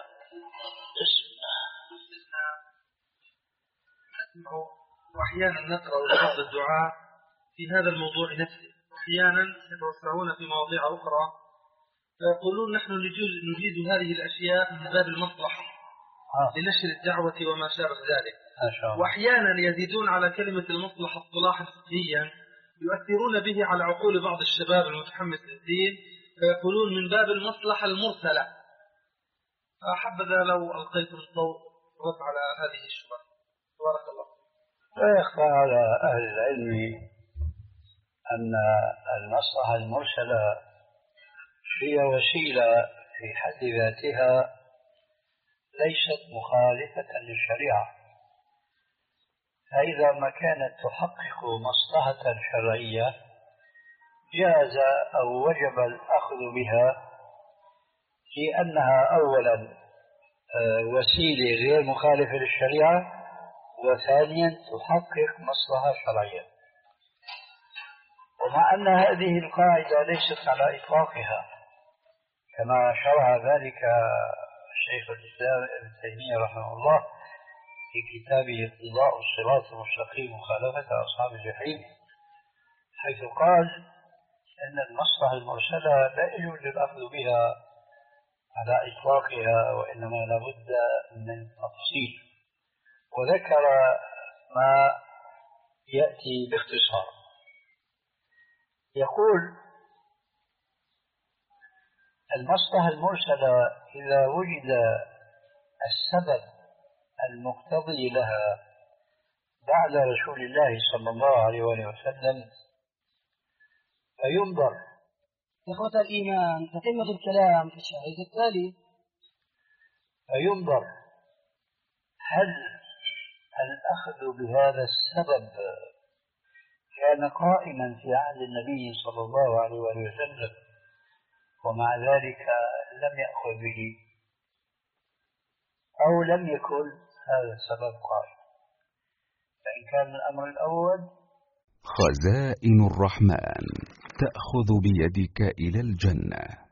نسمع وأحيانا نقرأ لفظ الدعاء في هذا الموضوع نفسه، أحيانا يتوسعون في مواضيع أخرى فيقولون نحن نجيز هذه الأشياء من باب المصلحة لنشر الدعوة وما شابه ذلك، وأحيانا يزيدون على كلمة المصلحة اصطلاحا فقهيا يؤثرون به على عقول بعض الشباب المتحمس للدين فيقولون من باب المصلحة المرسلة. فحبذا لو ألقيتم الضوء رد على هذه الشبهة. بارك الله. لا يخفى على أهل العلم أن المصلحة المرسلة هي وسيلة في حد ذاتها ليست مخالفة للشريعة، فإذا ما كانت تحقق مصلحة شرعية جاز أو وجب الأخذ بها، لأنها أولا وسيلة غير مخالفة للشريعة، وثانيا تحقق مصلحة شرعية. ومع أن هذه القاعدة ليست على إطلاقها كما شرع ذلك شيخ الإسلام ابن تيمية رحمه الله في كتابه اقتضاء الصراط المستقيم مخالفة أصحاب الجحيم، حيث قال أن المصلحة المرسلة لا يجوز الأخذ بها على إطلاقها، وإنما لابد من تفصيل، وذكر ما يأتي باختصار. يقول: المصلحة المرسلة إذا وجد السبب المقتضي لها بعد رسول الله صلى الله عليه وسلم فينظر. إخوة الإيمان، تتمة الكلام في الشاهد التالي. فينظر هل الأخذ بهذا السبب كان قائما في عهد النبي صلى الله عليه وسلم ومع ذلك لم يأخذ به، أو لم يكن هذا السبب قائم. فإن كان الأمر الأول: خزائن الرحمن تأخذ بيدك إلى الجنة.